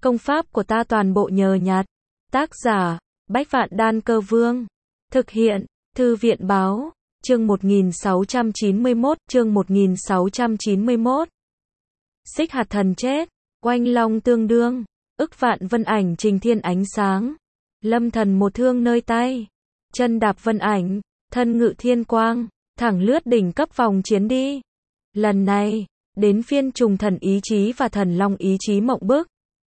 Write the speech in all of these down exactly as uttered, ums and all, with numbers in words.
Công pháp của ta toàn bộ nhờ nhặt. Tác giả, Bách Vạn Đan Cơ Vương. Thực hiện, Thư viện Báo. Chương một nghìn sáu trăm chín mươi mốt, chương một nghìn sáu trăm chín mươi mốt. Xích hạt thần chết, oanh long tương đương, ức vạn vân ảnh trình thiên ánh sáng. Lâm thần một thương nơi tay, chân đạp vân ảnh, thân ngự thiên quang, thẳng lướt đỉnh cấp vòng chiến đi. Lần này, đến phiên trùng thần ý chí và thần long ý chí mộng bức.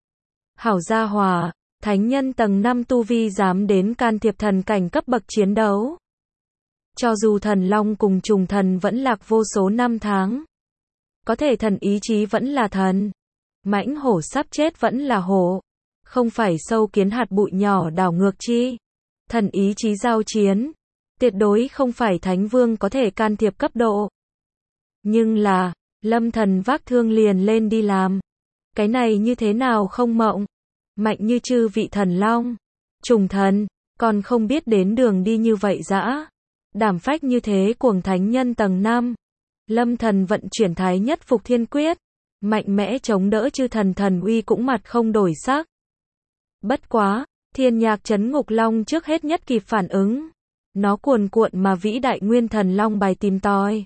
Hảo gia hòa, thánh nhân tầng năm tu vi dám đến can thiệp thần cảnh cấp bậc chiến đấu. Cho dù thần long cùng trùng thần vẫn lạc vô số năm tháng, có thể thần ý chí vẫn là thần. Mãnh hổ sắp chết vẫn là hổ, không phải sâu kiến hạt bụi nhỏ đảo ngược chi. Thần ý chí giao chiến, tuyệt đối không phải thánh vương có thể can thiệp cấp độ. Nhưng là, lâm thần vác thương liền lên đi làm. Cái này như thế nào không mộng? Mạnh như chư vị thần long, trùng thần, còn không biết đến đường đi như vậy dã. Đảm phách như thế cuồng thánh nhân tầng năm. Lâm thần vận chuyển thái nhất phục thiên quyết, mạnh mẽ chống đỡ chư thần thần uy cũng mặt không đổi sắc. Bất quá, thiên nhạc trấn ngục long trước hết nhất kịp phản ứng. Nó cuồn cuộn mà vĩ đại nguyên thần long bài tìm tòi.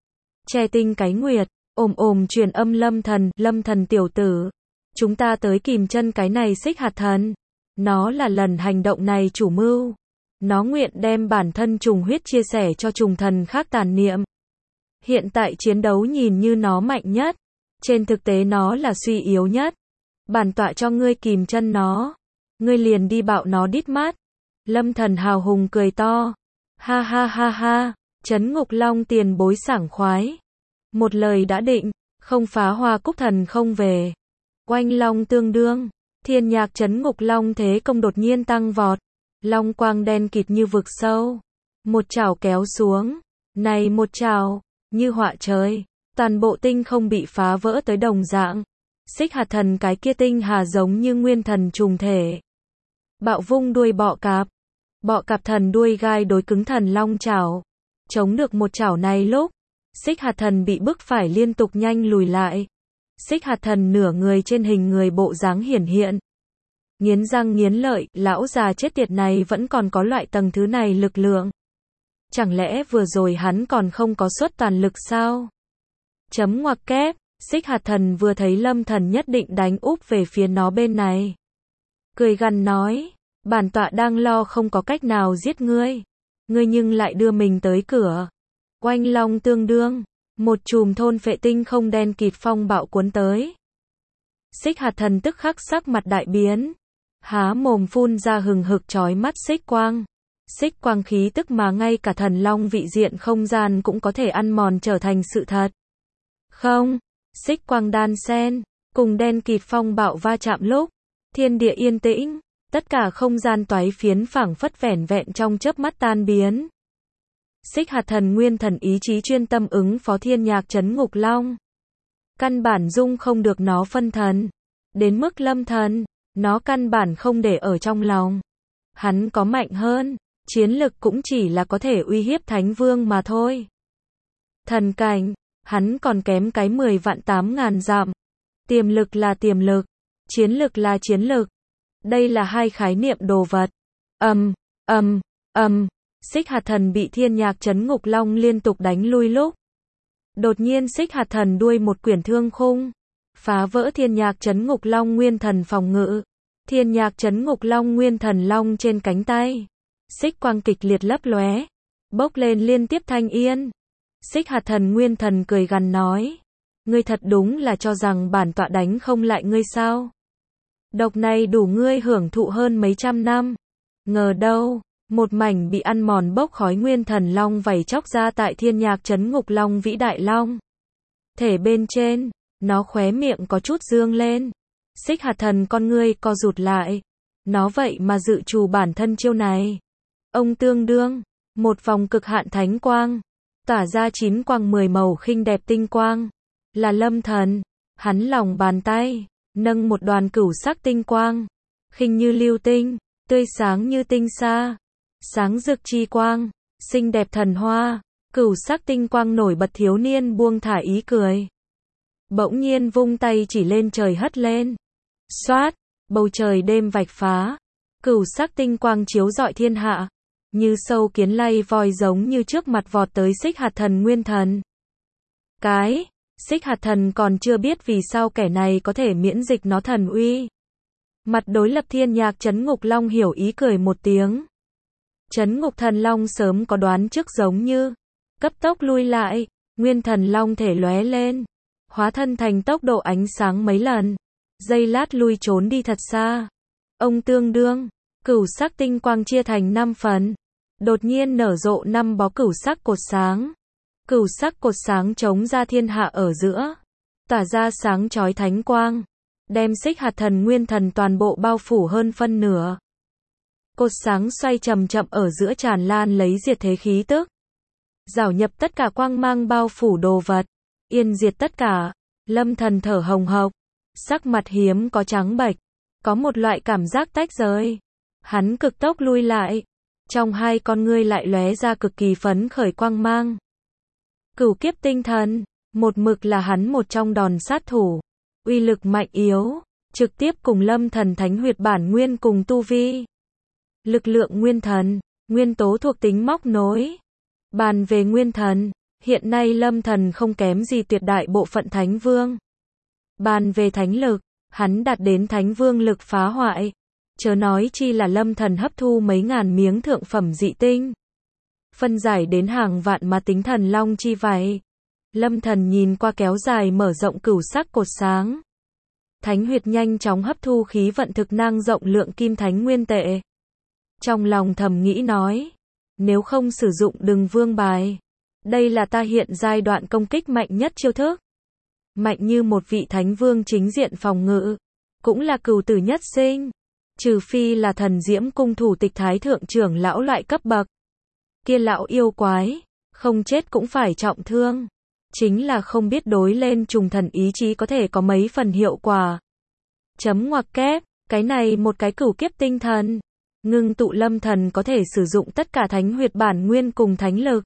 Che tinh cái nguyệt, ồm ồm truyền âm lâm thần, lâm thần tiểu tử. Chúng ta tới kìm chân cái này xích hạt thần. Nó là lần hành động này chủ mưu. Nó nguyện đem bản thân trùng huyết chia sẻ cho trùng thần khác tàn niệm. Hiện tại chiến đấu nhìn như nó mạnh nhất. Trên thực tế nó là suy yếu nhất. Bản tọa cho ngươi kìm chân nó. Ngươi liền đi bạo nó đít mắt. Lâm thần hào hùng cười to. Ha ha ha ha, trấn ngục long tiền bối sảng khoái. Một lời đã định, không phá hoa cúc thần không về. Oanh long tương đương, thiên nhạc trấn ngục long thế công đột nhiên tăng vọt. Long quang đen kịt như vực sâu. Một chảo kéo xuống. Này một chảo, như họa trời. Toàn bộ tinh không bị phá vỡ tới đồng dạng. Xích hạt thần cái kia tinh hà giống như nguyên thần trùng thể. Bạo vung đuôi bọ cạp. Bọ cạp thần đuôi gai đối cứng thần long chảo. Chống được một chảo này lúc. Xích hạt thần bị bức phải liên tục nhanh lùi lại. Xích hạt thần nửa người trên hình người bộ dáng hiển hiện. Nghiến răng nghiến lợi, lão già chết tiệt này vẫn còn có loại tầng thứ này lực lượng. Chẳng lẽ vừa rồi hắn còn không có xuất toàn lực sao? Chấm ngoặc kép, xích hạt thần vừa thấy lâm thần nhất định đánh úp về phía nó bên này. Cười gằn nói, bản tọa đang lo không có cách nào giết ngươi. Ngươi nhưng lại đưa mình tới cửa. Oanh long tương đương, một chùm thôn phệ tinh không đen kịt phong bạo cuốn tới. Xích hạt thần tức khắc sắc mặt đại biến. Há mồm phun ra hừng hực chói mắt xích quang. Xích quang khí tức mà ngay cả thần long vị diện không gian cũng có thể ăn mòn trở thành sự thật. Không, xích quang đan xen, cùng đen kịt phong bạo va chạm lúc, thiên địa yên tĩnh, tất cả không gian toái phiến phảng phất vẻn vẹn trong chớp mắt tan biến. Xích hạt thần nguyên thần ý chí chuyên tâm ứng phó thiên nhạc trấn ngục long. Căn bản dung không được nó phân thần. Đến mức lâm thần, nó căn bản không để ở trong lòng. Hắn có mạnh hơn, chiến lực cũng chỉ là có thể uy hiếp thánh vương mà thôi. Thần cảnh, hắn còn kém cái mười vạn tám ngàn dặm. Tiềm lực là tiềm lực, chiến lực là chiến lực. Đây là hai khái niệm đồ vật. Ầm, ầm, ầm, xích hạt thần bị thiên nhạc trấn ngục long liên tục đánh lui lúc. Đột nhiên xích hạt thần đuôi một quyển thương khung. Phá vỡ thiên nhạc trấn ngục long nguyên thần phòng ngự. Thiên nhạc trấn ngục long nguyên thần long trên cánh tay. Xích quang kịch liệt lấp lóe. Bốc lên liên tiếp thanh yên. Xích hạt thần nguyên thần cười gằn nói. Ngươi thật đúng là cho rằng bản tọa đánh không lại ngươi sao? Độc này đủ ngươi hưởng thụ hơn mấy trăm năm. Ngờ đâu, một mảnh bị ăn mòn bốc khói nguyên thần long vảy chóc ra tại thiên nhạc trấn ngục long vĩ đại long. Thể bên trên, nó khóe miệng có chút dương lên. Xích hạt thần con ngươi co rụt lại. Nó vậy mà dự trù bản thân chiêu này. Ông tương đương, một vòng cực hạn thánh quang. Tỏa ra chín quang mười màu khinh đẹp tinh quang. Là lâm thần, hắn lòng bàn tay, nâng một đoàn cửu sắc tinh quang. Khinh như lưu tinh, tươi sáng như tinh sa. Sáng rực chi quang, xinh đẹp thần hoa. Cửu sắc tinh quang nổi bật thiếu niên buông thả ý cười. Bỗng nhiên vung tay chỉ lên trời hất lên. Xoát, Bầu trời đêm vạch phá, cửu sắc tinh quang chiếu rọi thiên hạ, như sâu kiến lay voi giống như trước mặt vọt tới Xích Hạt Thần Nguyên Thần. Cái, Xích Hạt Thần còn chưa biết vì sao kẻ này có thể miễn dịch nó thần uy. Mặt đối lập thiên nhạc Trấn Ngục Long hiểu ý cười một tiếng. Trấn Ngục Thần Long sớm có đoán trước giống như, cấp tốc lui lại, Nguyên Thần Long thể lóe lên, hóa thân thành tốc độ ánh sáng mấy lần, giây lát lui trốn đi thật xa. Ông tương đương, cửu sắc tinh quang chia thành năm phần, đột nhiên nở rộ năm bó cửu sắc cột sáng. Cửu sắc cột sáng chống ra thiên hạ ở giữa, tỏa ra sáng chói thánh quang, đem Xích Hạt Thần Nguyên Thần toàn bộ bao phủ hơn phân nửa. Cột sáng xoay chậm chậm ở giữa tràn lan lấy diệt thế khí tức, rảo nhập tất cả quang mang bao phủ đồ vật, yên diệt tất cả. Lâm Thần thở hồng hộc, sắc mặt hiếm có trắng bệch, có một loại cảm giác tách rời. Hắn cực tốc lui lại, trong hai con ngươi lại lóe ra cực kỳ phấn khởi quang mang. Cửu kiếp tinh thần, một mực là hắn một trong đòn sát thủ, uy lực mạnh yếu, trực tiếp cùng Lâm Thần Thánh Huyệt bản nguyên cùng tu vi. Lực lượng nguyên thần, nguyên tố thuộc tính móc nối. Bàn về nguyên thần, hiện nay Lâm Thần không kém gì tuyệt đại bộ phận Thánh Vương. Bàn về thánh lực, hắn đạt đến Thánh Vương lực phá hoại. Chớ nói chi là Lâm Thần hấp thu mấy ngàn miếng thượng phẩm dị tinh, phân giải đến hàng vạn mà tính thần long chi vậy. Lâm Thần nhìn qua kéo dài mở rộng cửu sắc cột sáng. Thánh huyệt nhanh chóng hấp thu khí vận thực năng rộng lượng kim thánh nguyên tệ. Trong lòng thầm nghĩ nói, nếu không sử dụng đừng vương bài. Đây là ta hiện giai đoạn công kích mạnh nhất chiêu thức. Mạnh như một vị thánh vương chính diện phòng ngự, cũng là cửu tử nhất sinh. Trừ phi là thần diễm cung thủ tịch thái thượng trưởng lão loại cấp bậc. Kia lão yêu quái, không chết cũng phải trọng thương. Chính là không biết đối lên trùng thần ý chí có thể có mấy phần hiệu quả. Chấm ngoặc kép, cái này một cái cửu kiếp tinh thần. Ngưng tụ Lâm Thần có thể sử dụng tất cả thánh huyệt bản nguyên cùng thánh lực.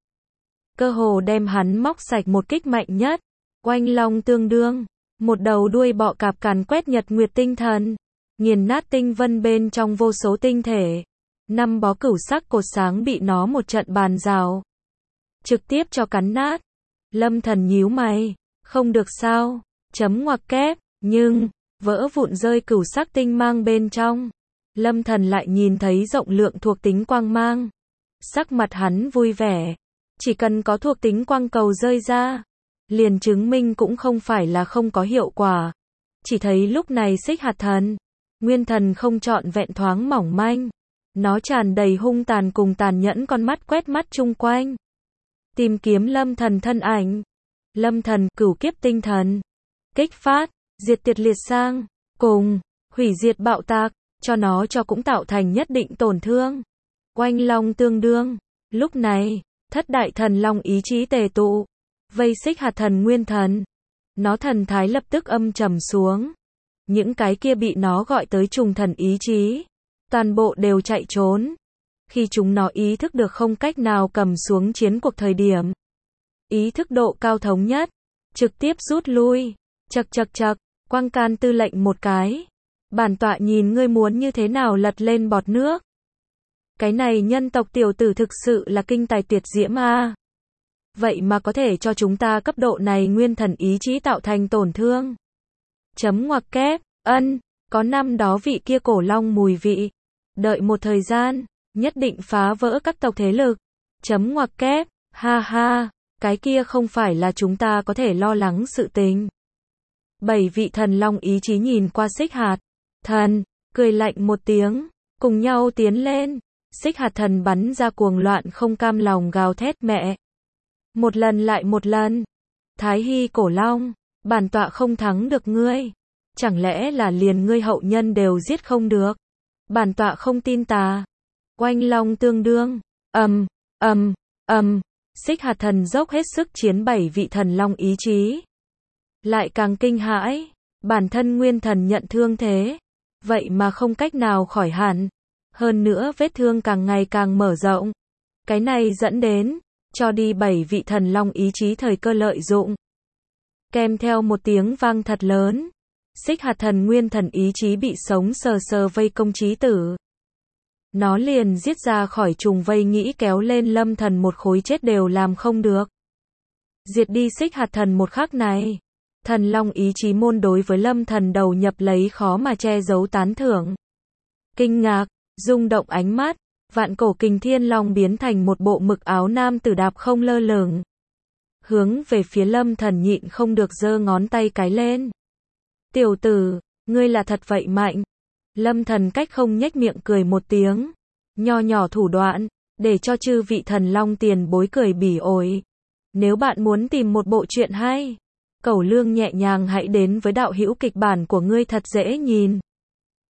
Cơ hồ đem hắn móc sạch một kích mạnh nhất. Oanh long tương đương, một đầu đuôi bọ cạp càn quét nhật nguyệt tinh thần, nghiền nát tinh vân bên trong vô số tinh thể. Năm bó cửu sắc cột sáng bị nó một trận bàn rào, trực tiếp cho cắn nát. Lâm Thần nhíu mày, không được sao, chấm ngoặc kép, nhưng, vỡ vụn rơi cửu sắc tinh mang bên trong. Lâm Thần lại nhìn thấy rộng lượng thuộc tính quang mang. Sắc mặt hắn vui vẻ, chỉ cần có thuộc tính quang cầu rơi ra, liền chứng minh cũng không phải là không có hiệu quả. Chỉ thấy lúc này Xích Hạt Thần Nguyên Thần không trọn vẹn thoáng mỏng manh. Nó tràn đầy hung tàn cùng tàn nhẫn con mắt quét mắt chung quanh, tìm kiếm Lâm Thần thân ảnh. Lâm Thần, cửu kiếp tinh thần, kích phát, diệt tiệt liệt sang, cùng, hủy diệt bạo tạc, cho nó cho cũng tạo thành nhất định tổn thương. Oanh long tương đương, lúc này, thất đại thần long ý chí tề tụ, vây Xích Hạt Thần Nguyên Thần. Nó thần thái lập tức âm trầm xuống. Những cái kia bị nó gọi tới trùng thần ý chí, toàn bộ đều chạy trốn. Khi chúng nó ý thức được không cách nào cầm xuống chiến cuộc thời điểm, ý thức độ cao thống nhất, trực tiếp rút lui. Chậc chậc chậc, Quang Can tư lệnh một cái. Bản tọa nhìn ngươi muốn như thế nào lật lên bọt nước. Cái này nhân tộc tiểu tử thực sự là kinh tài tuyệt diễm a. À. Vậy mà có thể cho chúng ta cấp độ này nguyên thần ý chí tạo thành tổn thương. Chấm ngoặc kép, ân, có năm đó vị kia cổ long mùi vị. Đợi một thời gian, nhất định phá vỡ các tộc thế lực. Chấm ngoặc kép, ha ha, cái kia không phải là chúng ta có thể lo lắng sự tình. Bảy vị thần long ý chí nhìn qua Xích Hạt Thần, cười lạnh một tiếng, cùng nhau tiến lên. Xích Hạt Thần bắn ra cuồng loạn không cam lòng gào thét mẹ. Một lần lại một lần. Thái Hy cổ long, bản tọa không thắng được ngươi. Chẳng lẽ là liền ngươi hậu nhân đều giết không được? Bản tọa không tin tà. Oanh long tương đương, ầm, ầm, ầm. Xích Hạt Thần dốc hết sức chiến bảy vị thần long ý chí. Lại càng kinh hãi, bản thân nguyên thần nhận thương thế, vậy mà không cách nào khỏi hẳn. Hơn nữa vết thương càng ngày càng mở rộng. Cái này dẫn đến, cho đi bảy vị thần long ý chí thời cơ lợi dụng. Kèm theo một tiếng vang thật lớn, Xích hạt thần nguyên thần ý chí bị sống sờ sờ vây công chí tử. Nó liền giết ra khỏi trùng vây nghĩ kéo lên Lâm Thần một khối chết đều làm không được. Diệt đi xích hạt thần một khắc này. Thần long ý chí môn đối với Lâm Thần đầu nhập lấy khó mà che giấu tán thưởng. Kinh ngạc, rung động ánh mắt, vạn cổ kình thiên long biến thành một bộ mực áo nam tử đạp không lơ lửng. Hướng về phía Lâm Thần nhịn không được giơ ngón tay cái lên. Tiểu tử, ngươi là thật vậy mạnh. Lâm Thần cách không nhếch miệng cười một tiếng. Nho nhỏ thủ đoạn, để cho chư vị thần long tiền bối cười bỉ ổi. Nếu bạn muốn tìm một bộ truyện hay, cẩu lương nhẹ nhàng hãy đến với đạo hữu kịch bản của ngươi thật dễ nhìn.